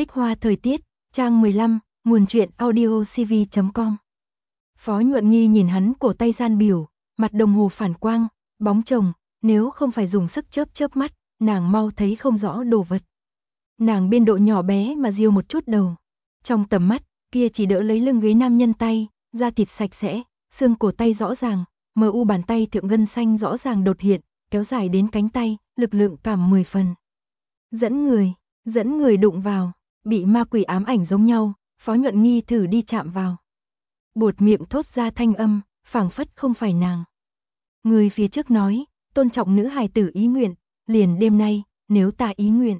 Tích hoa thời tiết, trang 15, nguồn truyện audio cv.com. Phó Nhuận Nghi nhìn hắn cổ tay gian biểu, mặt đồng hồ phản quang, bóng chồng, nếu không phải dùng sức chớp mắt, nàng mau thấy không rõ đồ vật. Nàng biên độ nhỏ bé mà diêu một chút đầu. Trong tầm mắt, kia chỉ đỡ lấy lưng ghế nam nhân tay, da thịt sạch sẽ, xương cổ tay rõ ràng, mờ u bàn tay thượng gân xanh rõ ràng đột hiện, kéo dài đến cánh tay, lực lượng cảm 10 phần. Dẫn người đụng vào, bị ma quỷ ám ảnh giống nhau, Phó Nhuận Nghi thử đi chạm vào. Buột miệng thốt ra thanh âm, phảng phất không phải nàng. Người phía trước nói, tôn trọng nữ hài tử ý nguyện, liền đêm nay, nếu ta ý nguyện.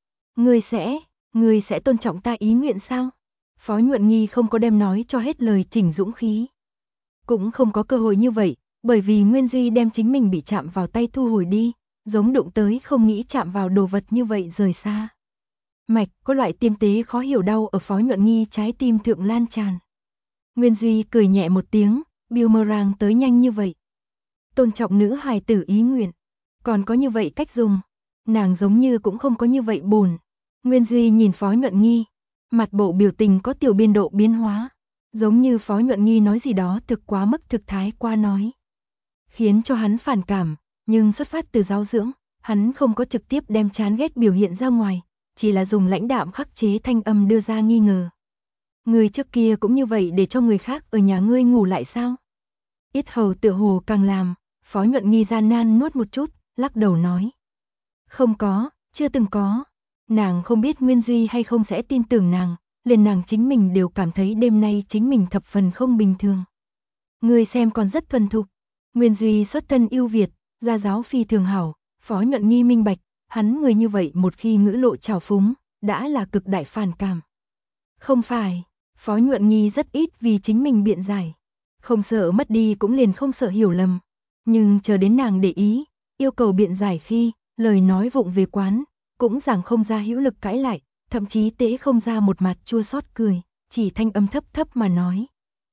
Ngươi sẽ tôn trọng ta ý nguyện sao? Phó Nhuận Nghi không có đem nói cho hết lời chỉnh dũng khí. Cũng không có cơ hội như vậy, bởi vì Nguyên Duy đem chính mình bị chạm vào tay thu hồi đi, giống đụng tới không nghĩ chạm vào đồ vật như vậy rời xa. Mạch, có loại tiêm tế khó hiểu đau ở Phó Nhuận Nghi trái tim thượng lan tràn. Nguyên Duy cười nhẹ một tiếng, boomerang tới nhanh như vậy. Tôn trọng nữ hài tử ý nguyện, còn có như vậy cách dùng, nàng giống như cũng không có như vậy buồn. Nguyên Duy nhìn Phó Nhuận Nghi, mặt bộ biểu tình có tiểu biên độ biến hóa, giống như Phó Nhuận Nghi nói gì đó thực quá mức thực thái qua nói. Khiến cho hắn phản cảm, nhưng xuất phát từ giáo dưỡng, hắn không có trực tiếp đem chán ghét biểu hiện ra ngoài, chỉ là dùng lãnh đạm khắc chế thanh âm đưa ra nghi ngờ. Người trước kia cũng như vậy để cho người khác ở nhà ngươi ngủ lại sao? Ít hầu tựa hồ càng làm, Phó Nhuận Nghi gian nan nuốt một chút, lắc đầu nói. Không có, chưa từng có. Nàng không biết Nguyên Duy hay không sẽ tin tưởng nàng, liền nàng chính mình đều cảm thấy đêm nay chính mình thập phần không bình thường. Người xem còn rất thuần thục. Nguyên Duy xuất thân ưu việt, gia giáo phi thường hảo, Phó Nhuận Nghi minh bạch, hắn người như vậy một khi ngữ lộ trào phúng, đã là cực đại phản cảm. Không phải, Phó Nhuận Nghi rất ít vì chính mình biện giải. Không sợ mất đi cũng liền không sợ hiểu lầm. Nhưng chờ đến nàng để ý, yêu cầu biện giải khi, lời nói vụng về quán, cũng giảng không ra hữu lực cãi lại, thậm chí tễ không ra một mặt chua xót cười, chỉ thanh âm thấp mà nói.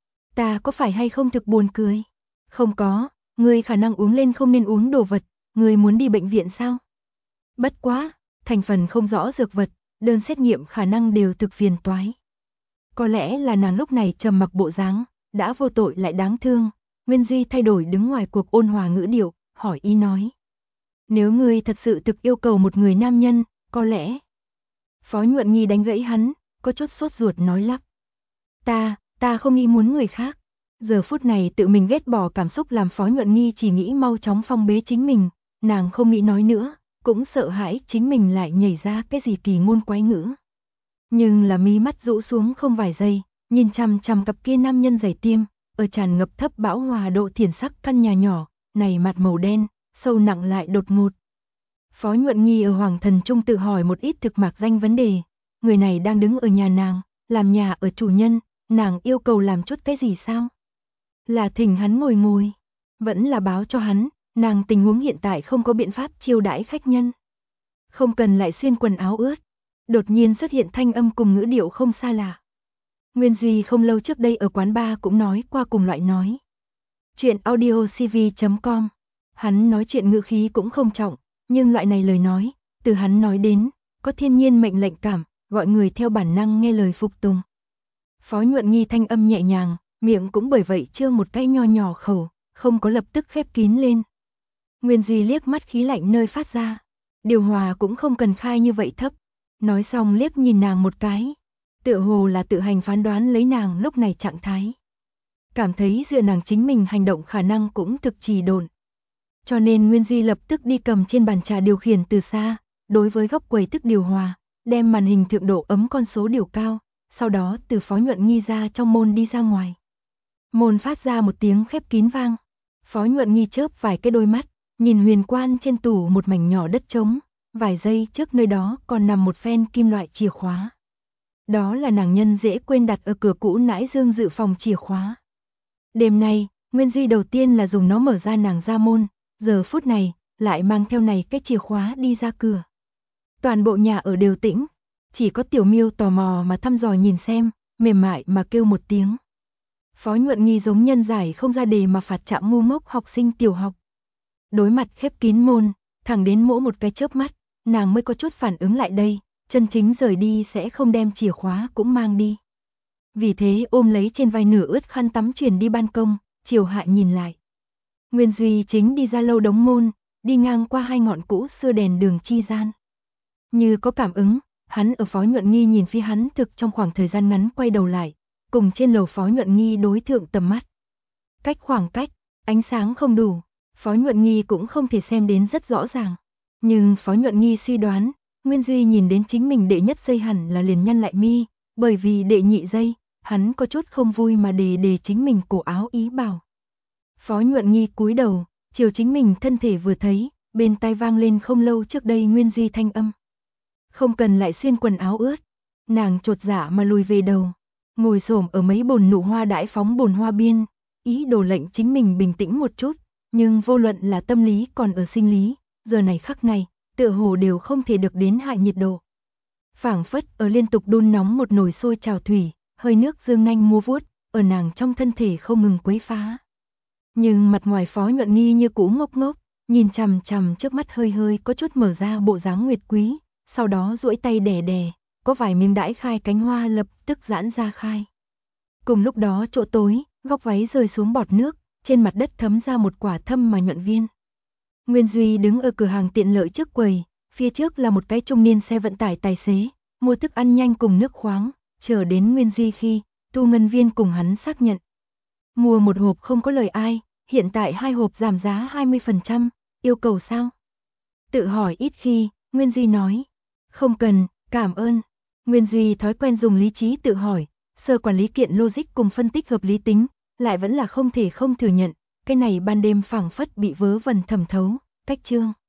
Ta có phải hay không thực buồn cười? Không có, ngươi khả năng uống lên không nên uống đồ vật, ngươi muốn đi bệnh viện sao? Bất quá, thành phần không rõ dược vật, đơn xét nghiệm khả năng đều thực phiền toái. Có lẽ là nàng lúc này trầm mặc bộ dáng, đã vô tội lại đáng thương. Nguyên Duy thay đổi đứng ngoài cuộc ôn hòa ngữ điệu, hỏi ý nói. Nếu ngươi thật sự thực yêu cầu một người nam nhân, có lẽ. Phó Nhuận Nghi đánh gãy hắn, có chút sốt ruột nói lắp. Ta không nghĩ muốn người khác. Giờ phút này tự mình ghét bỏ cảm xúc làm Phó Nhuận Nghi chỉ nghĩ mau chóng phong bế chính mình, nàng không nghĩ nói nữa, cũng sợ hãi chính mình lại nhảy ra cái gì kỳ ngôn quái ngữ. Nhưng là mí mắt rũ xuống không vài giây, nhìn chằm chằm cặp kia nam nhân giày tiêm, ở tràn ngập thấp bão hòa độ thiền sắc căn nhà nhỏ, này mặt màu đen, sâu nặng lại đột ngột. Phó Nhuận Nghi ở Hoàng Thần Trung tự hỏi một ít thực mạc danh vấn đề, người này đang đứng ở nhà nàng, làm nhà ở chủ nhân, nàng yêu cầu làm chút cái gì sao? Là thỉnh hắn ngồi, vẫn là báo cho hắn, nàng tình huống hiện tại không có biện pháp chiêu đãi khách nhân. Không cần lại xuyên quần áo ướt. Đột nhiên xuất hiện thanh âm cùng ngữ điệu không xa lạ. Nguyên Duy không lâu trước đây ở quán bar cũng nói qua cùng loại nói. Chuyện audio cv.com. Hắn nói chuyện ngữ khí cũng không trọng, nhưng loại này lời nói, từ hắn nói đến, có thiên nhiên mệnh lệnh cảm, gọi người theo bản năng nghe lời phục tùng. Phó Nhuận Nghi thanh âm nhẹ nhàng, miệng cũng bởi vậy chưa một cái nho nhỏ khẩu, không có lập tức khép kín lên. Nguyên Duy liếc mắt khí lạnh nơi phát ra. Điều hòa cũng không cần khai như vậy thấp. Nói xong liếc nhìn nàng một cái, tựa hồ là tự hành phán đoán lấy nàng lúc này trạng thái. Cảm thấy dựa nàng chính mình hành động khả năng cũng thực trì độn. Cho nên Nguyên Duy lập tức đi cầm trên bàn trà điều khiển từ xa, đối với góc quầy tức điều hòa, đem màn hình thượng độ ấm con số điều cao, sau đó từ Phó Nhuận Nghi ra trong môn đi ra ngoài. Môn phát ra một tiếng khép kín vang. Phó Nhuận Nghi chớp vài cái đôi mắt, nhìn huyền quan trên tủ một mảnh nhỏ đất trống. Vài giây trước nơi đó còn nằm một phen kim loại chìa khóa. Đó là nàng nhân dễ quên đặt ở cửa cũ nãi dương dự phòng chìa khóa. Đêm nay, Nguyên Duy đầu tiên là dùng nó mở ra nàng ra môn, giờ phút này, lại mang theo này cái chìa khóa đi ra cửa. Toàn bộ nhà ở đều tĩnh, chỉ có Tiểu Miêu tò mò mà thăm dò nhìn xem, mềm mại mà kêu một tiếng. Phó Nhuận Nghi giống nhân giải không ra đề mà phạt chạm ngu ngốc học sinh tiểu học. Đối mặt khép kín môn, thẳng đến mỗi một cái chớp mắt, nàng mới có chút phản ứng lại đây, chân chính rời đi sẽ không đem chìa khóa cũng mang đi. Vì thế ôm lấy trên vai nửa ướt khăn tắm chuyển đi ban công, chiều hạ nhìn lại. Nguyên Duy chính đi ra lâu đống môn, đi ngang qua hai ngọn cũ xưa đèn đường chi gian. Như có cảm ứng, hắn ở Phó Nhuận Nghi nhìn phía hắn thực trong khoảng thời gian ngắn quay đầu lại, cùng trên lầu Phó Nhuận Nghi đối thượng tầm mắt. Cách khoảng cách, ánh sáng không đủ, Phó Nhuận Nghi cũng không thể xem đến rất rõ ràng. Nhưng Phó Nhuận Nghi suy đoán, Nguyên Duy nhìn đến chính mình đệ nhất giây hẳn là liền nhăn lại mi, bởi vì đệ nhị giây, hắn có chút không vui mà đề chính mình cổ áo ý bảo. Phó Nhuận Nghi cúi đầu, chiều chính mình thân thể vừa thấy, bên tai vang lên không lâu trước đây Nguyên Duy thanh âm. Không cần lại xuyên quần áo ướt. Nàng chột dạ mà lùi về đầu, ngồi xổm ở mấy bồn nụ hoa đãi phóng bồn hoa biên, ý đồ lệnh chính mình bình tĩnh một chút, nhưng vô luận là tâm lý còn ở sinh lý, giờ này khắc này, tựa hồ đều không thể được đến hạ nhiệt độ. Phảng phất ở liên tục đun nóng một nồi sôi trào thủy, hơi nước dương nanh mua vuốt, ở nàng trong thân thể không ngừng quấy phá. Nhưng mặt ngoài Phó Nhuận Nghi như cũ ngốc ngốc, nhìn chằm chằm trước mắt hơi hơi có chút mở ra bộ dáng nguyệt quý, sau đó duỗi tay đè đè, có vài miếng đãi khai cánh hoa lập tức giãn ra khai. Cùng lúc đó chỗ tối, góc váy rơi xuống bọt nước, trên mặt đất thấm ra một quả thâm mà nhuận viên. Nguyên Duy đứng ở cửa hàng tiện lợi trước quầy, phía trước là một cái trung niên xe vận tải tài xế, mua thức ăn nhanh cùng nước khoáng, chờ đến Nguyên Duy khi, thu ngân viên cùng hắn xác nhận. Mua một hộp không có lời ai, hiện tại 2 hộp giảm giá 20%, yêu cầu sao? Tự hỏi ít khi, Nguyên Duy nói, không cần, cảm ơn. Nguyên Duy thói quen dùng lý trí tự hỏi, sơ quản lý kiện logic cùng phân tích hợp lý tính, lại vẫn là không thể không thừa nhận, cái này ban đêm phảng phất bị vớ vẩn thẩm thấu, cách chương.